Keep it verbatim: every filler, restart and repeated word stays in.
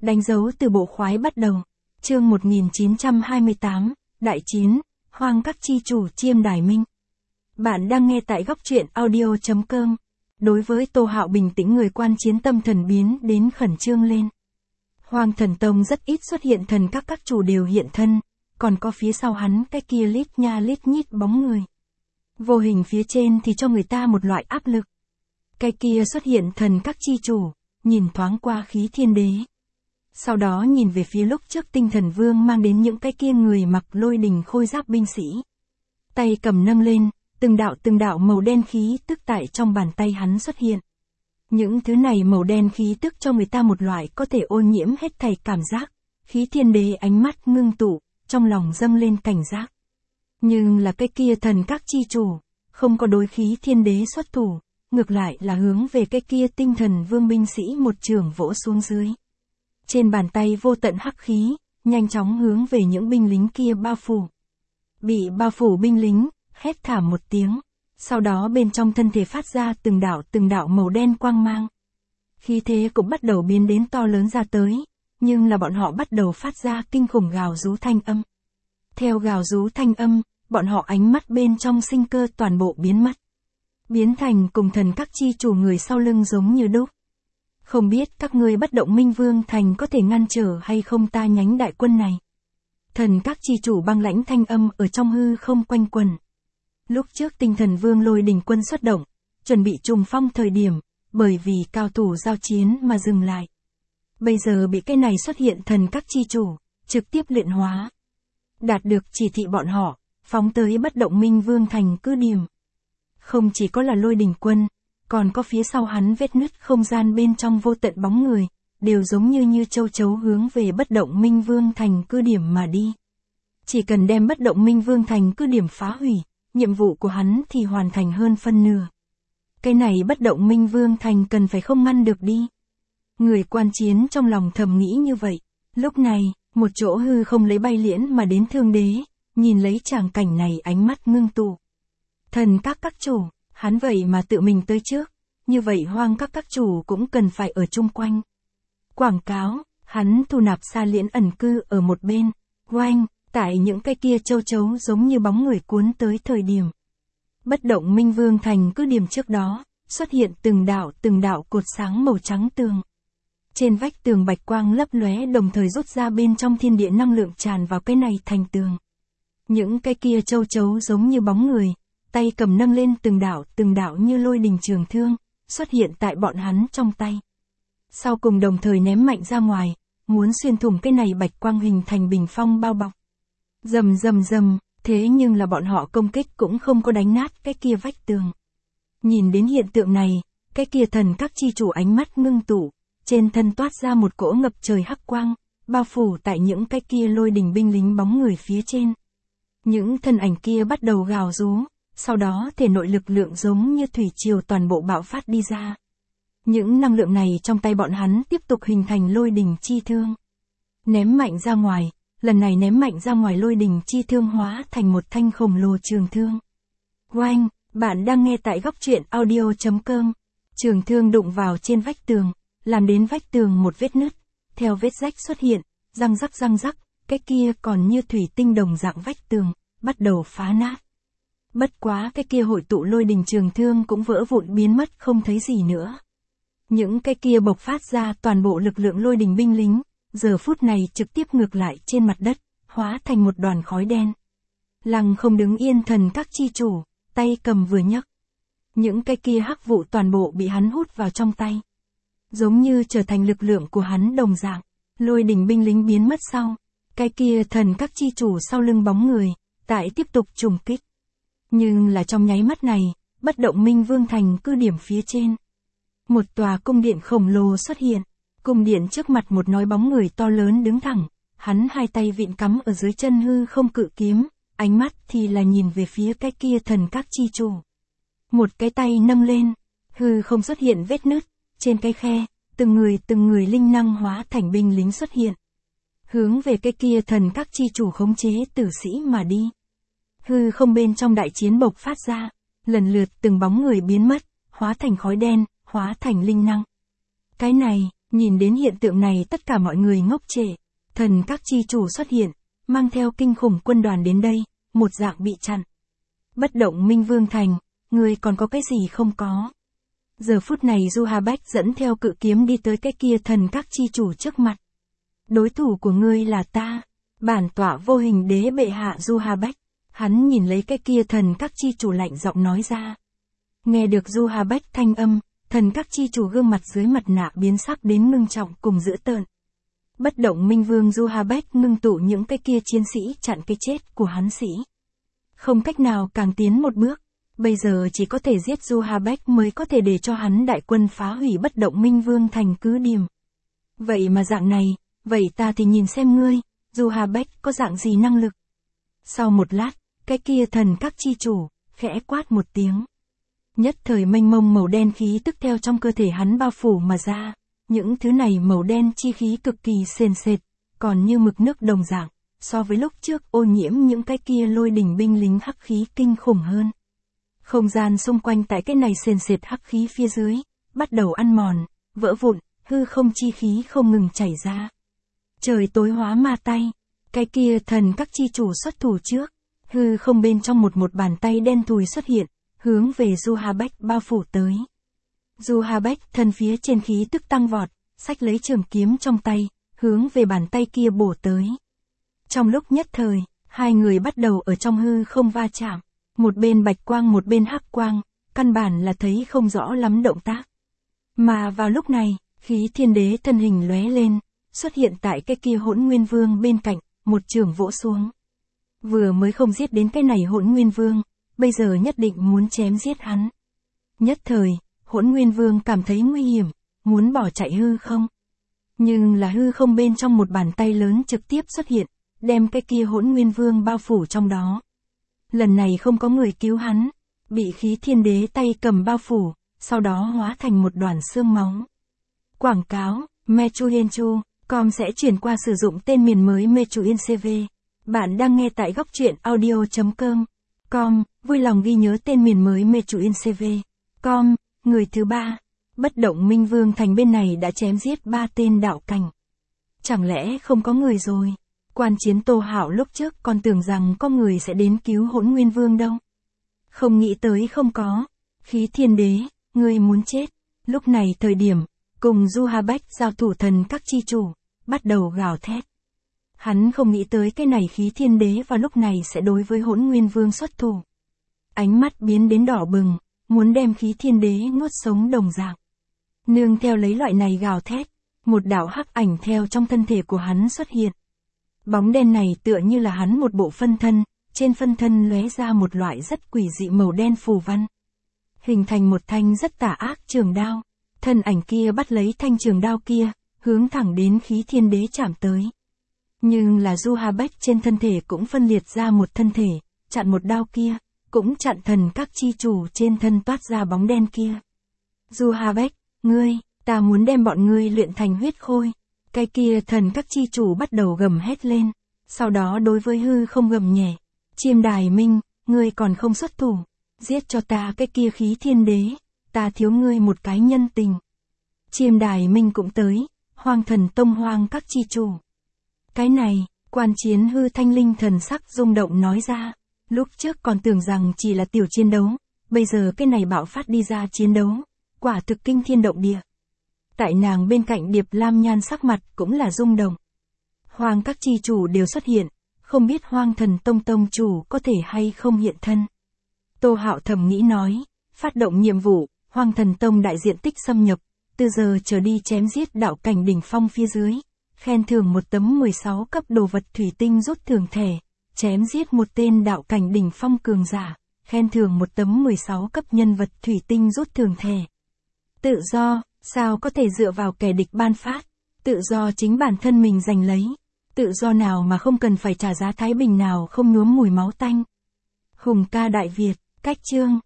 Đánh dấu từ bộ khoái bắt đầu. Chương một nghìn chín trăm hai mươi tám, Đại Chiến, Hoang các chi chủ chiêm đài minh. Bạn đang nghe tại góc truyện audio chấm com. Đối với Tô Hạo bình tĩnh, người quan chiến tâm thần biến đến khẩn trương lên. Hoang Thần Tông rất ít xuất hiện thần các các chủ đều hiện thân, còn có phía sau hắn cái kia lít nha lít nhít bóng người. Vô hình phía trên thì cho người ta một loại áp lực. Cái kia xuất hiện thần các chi chủ, nhìn thoáng qua khí thiên đế. Sau đó nhìn về phía lúc trước tinh thần vương mang đến những cái kia người mặc lôi đình khôi giáp binh sĩ. Tay cầm nâng lên, từng đạo từng đạo màu đen khí tức tại trong bàn tay hắn xuất hiện. Những thứ này màu đen khí tức cho người ta một loại có thể ô nhiễm hết thảy cảm giác. Khí thiên đế ánh mắt ngưng tụ, trong lòng dâng lên cảnh giác. Nhưng là cái kia thần các chi chủ, không có đối khí thiên đế xuất thủ, ngược lại là hướng về cái kia tinh thần vương binh sĩ một trường vỗ xuống dưới. Trên bàn tay vô tận hắc khí, nhanh chóng hướng về những binh lính kia bao phủ. Bị bao phủ binh lính, hét thảm một tiếng, sau đó bên trong thân thể phát ra từng đạo từng đạo màu đen quang mang. Khí thế cũng bắt đầu biến đến to lớn ra tới, nhưng là bọn họ bắt đầu phát ra kinh khủng gào rú thanh âm. Theo gào rú thanh âm, bọn họ ánh mắt bên trong sinh cơ toàn bộ biến mất. Biến thành cùng thần các chi chủ người sau lưng giống như đúc. Không biết các ngươi bất động minh vương thành có thể ngăn trở hay không ta nhánh đại quân này. Thần các chi chủ băng lãnh thanh âm ở trong hư không quanh quần. Lúc trước tinh thần vương lôi đình quân xuất động, chuẩn bị trùng phong thời điểm, bởi vì cao thủ giao chiến mà dừng lại. Bây giờ bị cái này xuất hiện thần các chi chủ, trực tiếp luyện hóa. Đạt được chỉ thị bọn họ, phóng tới bất động minh vương thành cứ điểm. Không chỉ có là lôi đình quân, còn có phía sau hắn vết nứt không gian bên trong vô tận bóng người, đều giống như như châu chấu hướng về bất động minh vương thành cứ điểm mà đi. Chỉ cần đem bất động minh vương thành cứ điểm phá hủy, nhiệm vụ của hắn thì hoàn thành hơn phân nửa. Cái này bất động minh vương thành cần phải không ngăn được đi. Người quan chiến trong lòng thầm nghĩ như vậy. Lúc này, một chỗ hư không lấy bay liễn mà đến thương đế, nhìn lấy tràng cảnh này ánh mắt ngưng tụ. Thần các các chủ, hắn vậy mà tự mình tới trước, như vậy hoang các các chủ cũng cần phải ở chung quanh. Quảng cáo, hắn thu nạp xa liễn ẩn cư ở một bên, oanh, tại những cái kia châu chấu giống như bóng người cuốn tới thời điểm. Bất động minh vương thành cứ điểm trước đó, xuất hiện từng đạo từng đạo cột sáng màu trắng tường. Trên vách tường bạch quang lấp lóe đồng thời rút ra bên trong thiên địa năng lượng tràn vào cái này thành tường. Những cái kia châu chấu giống như bóng người, tay cầm nâng lên từng đạo từng đạo như lôi đình trường thương, xuất hiện tại bọn hắn trong tay. Sau cùng đồng thời ném mạnh ra ngoài, muốn xuyên thủng cái này bạch quang hình thành bình phong bao bọc. Rầm rầm rầm, thế nhưng là bọn họ công kích cũng không có đánh nát cái kia vách tường. Nhìn đến hiện tượng này, cái kia thần các chi chủ ánh mắt ngưng tụ, trên thân toát ra một cỗ ngập trời hắc quang, bao phủ tại những cái kia lôi đình binh lính bóng người phía trên. Những thân ảnh kia bắt đầu gào rú, sau đó thể nội lực lượng giống như thủy triều toàn bộ bạo phát đi ra. Những năng lượng này trong tay bọn hắn tiếp tục hình thành lôi đình chi thương. Ném mạnh ra ngoài, lần này ném mạnh ra ngoài lôi đình chi thương hóa thành một thanh khổng lồ trường thương. Oanh, bạn đang nghe tại góc truyện audio chấm com. Trường thương đụng vào trên vách tường, làm đến vách tường một vết nứt, theo vết rách xuất hiện, răng rắc răng rắc, cái kia còn như thủy tinh đồng dạng vách tường, bắt đầu phá nát. Bất quá cái kia hội tụ lôi đình trường thương cũng vỡ vụn biến mất không thấy gì nữa. Những cái kia bộc phát ra toàn bộ lực lượng lôi đình binh lính, giờ phút này trực tiếp ngược lại trên mặt đất, hóa thành một đoàn khói đen. Lăng không đứng yên thần các chi chủ, tay cầm vừa nhấc. Những cái kia hắc vụ toàn bộ bị hắn hút vào trong tay. Giống như trở thành lực lượng của hắn đồng dạng, lôi đình binh lính biến mất sau. Cái kia thần các chi chủ sau lưng bóng người, tại tiếp tục trùng kích. Nhưng là trong nháy mắt này, bất động minh vương thành cứ điểm phía trên. Một tòa cung điện khổng lồ xuất hiện. Cung điện trước mặt một nói bóng người to lớn đứng thẳng, hắn hai tay vịn cắm ở dưới chân hư không cự kiếm, ánh mắt thì là nhìn về phía cái kia thần các chi chủ. Một cái tay nâng lên, hư không xuất hiện vết nứt, trên cái khe, từng người từng người linh năng hóa thành binh lính xuất hiện. Hướng về cái kia thần các chi chủ khống chế tử sĩ mà đi. Hư không bên trong đại chiến bộc phát ra, lần lượt từng bóng người biến mất, hóa thành khói đen, hóa thành linh năng. Cái này, Nhìn đến hiện tượng này tất cả mọi người ngốc trệ. Thần các chi chủ xuất hiện, mang theo kinh khủng quân đoàn đến đây, một dạng bị chặn. Bất động Minh Vương Thành, ngươi còn có cái gì không có. Giờ phút này Du Hà Bách dẫn theo cự kiếm đi tới cái kia thần các chi chủ trước mặt. Đối thủ của ngươi là ta, bản tọa vô hình đế bệ hạ Du Hà Bách. Hắn nhìn lấy cái kia thần các chi chủ lạnh giọng nói ra. Nghe được Du Hà Bách thanh âm, thần các chi chủ gương mặt dưới mặt nạ biến sắc đến ngưng trọng cùng dữ tợn. Bất động Minh Vương Du Hà Bách ngưng tụ những cái kia chiến sĩ chặn cái chết của hắn sĩ. Không cách nào càng tiến một bước, bây giờ chỉ có thể giết Du Hà Bách mới có thể để cho hắn đại quân phá hủy bất động Minh Vương thành cứ điểm. Vậy mà dạng này, vậy ta thì nhìn xem ngươi, Du Hà Bách có dạng gì năng lực. Sau một lát, cái kia thần các chi chủ, khẽ quát một tiếng. Nhất thời mênh mông màu đen khí tức theo trong cơ thể hắn bao phủ mà ra. Những thứ này màu đen chi khí cực kỳ sền sệt, còn như mực nước đồng dạng, so với lúc trước ô nhiễm những cái kia lôi đỉnh binh lính hắc khí kinh khủng hơn. Không gian xung quanh tại cái này sền sệt hắc khí phía dưới, bắt đầu ăn mòn, vỡ vụn, hư không chi khí không ngừng chảy ra. Trời tối hóa ma tay, cái kia thần các chi chủ xuất thủ trước, hư không bên trong một một bàn tay đen thùi xuất hiện, hướng về Du Hà Bách bao phủ tới. Du Hà Bách thân phía trên khí tức tăng vọt, xách lấy trường kiếm trong tay, hướng về bàn tay kia bổ tới. Trong lúc nhất thời, hai người bắt đầu ở trong hư không va chạm, một bên bạch quang một bên hắc quang, căn bản là thấy không rõ lắm động tác. Mà vào lúc này, khí thiên đế thân hình lóe lên, xuất hiện tại cái kia Hỗn Nguyên Vương bên cạnh, một trường vỗ xuống. Vừa mới không giết đến cái này Hỗn Nguyên Vương, bây giờ nhất định muốn chém giết hắn. Nhất thời, Hỗn Nguyên Vương cảm thấy nguy hiểm, muốn bỏ chạy hư không. Nhưng là hư không bên trong một bàn tay lớn trực tiếp xuất hiện, đem cái kia Hỗn Nguyên Vương bao phủ trong đó. Lần này không có người cứu hắn, bị khí thiên đế tay cầm bao phủ, sau đó hóa thành một đoàn xương máu. Quảng cáo, Mechuyenchu, com sẽ chuyển qua sử dụng tên miền mới Mechuyencv. Bạn đang nghe tại góc truyện audio chấm com, vui lòng ghi nhớ tên miền mới Mechuyencv. Com, người thứ ba, bất động Minh Vương thành bên này đã chém giết ba tên đạo cảnh. Chẳng lẽ không có người rồi? Quan chiến Tô Hạo lúc trước còn tưởng rằng có người sẽ đến cứu Hỗn Nguyên Vương đâu. Không nghĩ tới không có. Khí thiên đế, ngươi muốn chết. Lúc này thời điểm, cùng Du Hà Bách giao thủ thần các chi chủ, bắt đầu gào thét. Hắn không nghĩ tới cái này khí thiên đế vào lúc này sẽ đối với Hỗn Nguyên Vương xuất thủ. Ánh mắt biến đến đỏ bừng, muốn đem khí thiên đế nuốt sống đồng dạng. Nương theo lấy loại này gào thét, một đạo hắc ảnh theo trong thân thể của hắn xuất hiện. Bóng đen này tựa như là hắn một bộ phân thân, trên phân thân lóe ra một loại rất quỷ dị màu đen phù văn. Hình thành một thanh rất tà ác trường đao, thân ảnh kia bắt lấy thanh trường đao kia, hướng thẳng đến khí thiên đế chạm tới. Nhưng là Du Hà Bách trên thân thể cũng phân liệt ra một thân thể, chặn một đao kia, cũng chặn thần các chi chủ trên thân toát ra bóng đen kia. Du Hà Bách, ngươi, ta muốn đem bọn ngươi luyện thành huyết khôi. Cái kia thần các chi chủ bắt đầu gầm hét lên, sau đó đối với hư không gầm nhẹ. Chiêm Đài Minh, ngươi còn không xuất thủ, giết cho ta cái kia khí thiên đế, ta thiếu ngươi một cái nhân tình. Chiêm Đài Minh cũng tới, Hoang Thần Tông Hoang các chi chủ. Cái này, quan chiến hư thanh linh thần sắc rung động nói ra, lúc trước còn tưởng rằng chỉ là tiểu chiến đấu, bây giờ cái này bạo phát đi ra chiến đấu, quả thực kinh thiên động địa. Tại nàng bên cạnh Điệp Lam Nhan sắc mặt cũng là rung động. Hoang các chi chủ đều xuất hiện, không biết Hoang Thần Tông tông chủ có thể hay không hiện thân. Tô Hạo thầm nghĩ nói, phát động nhiệm vụ, Hoang Thần Tông đại diện tích xâm nhập, từ giờ trở đi chém giết đạo cảnh đỉnh phong phía dưới, khen thưởng một tấm mười sáu cấp đồ vật thủy tinh rút thưởng thẻ, chém giết một tên đạo cảnh đỉnh phong cường giả, khen thưởng một tấm mười sáu cấp nhân vật thủy tinh rút thưởng thẻ. Tự do, sao có thể dựa vào kẻ địch ban phát, tự do chính bản thân mình giành lấy, tự do nào mà không cần phải trả giá thái bình nào không nhuốm mùi máu tanh. Hùng ca Đại Việt, cách chương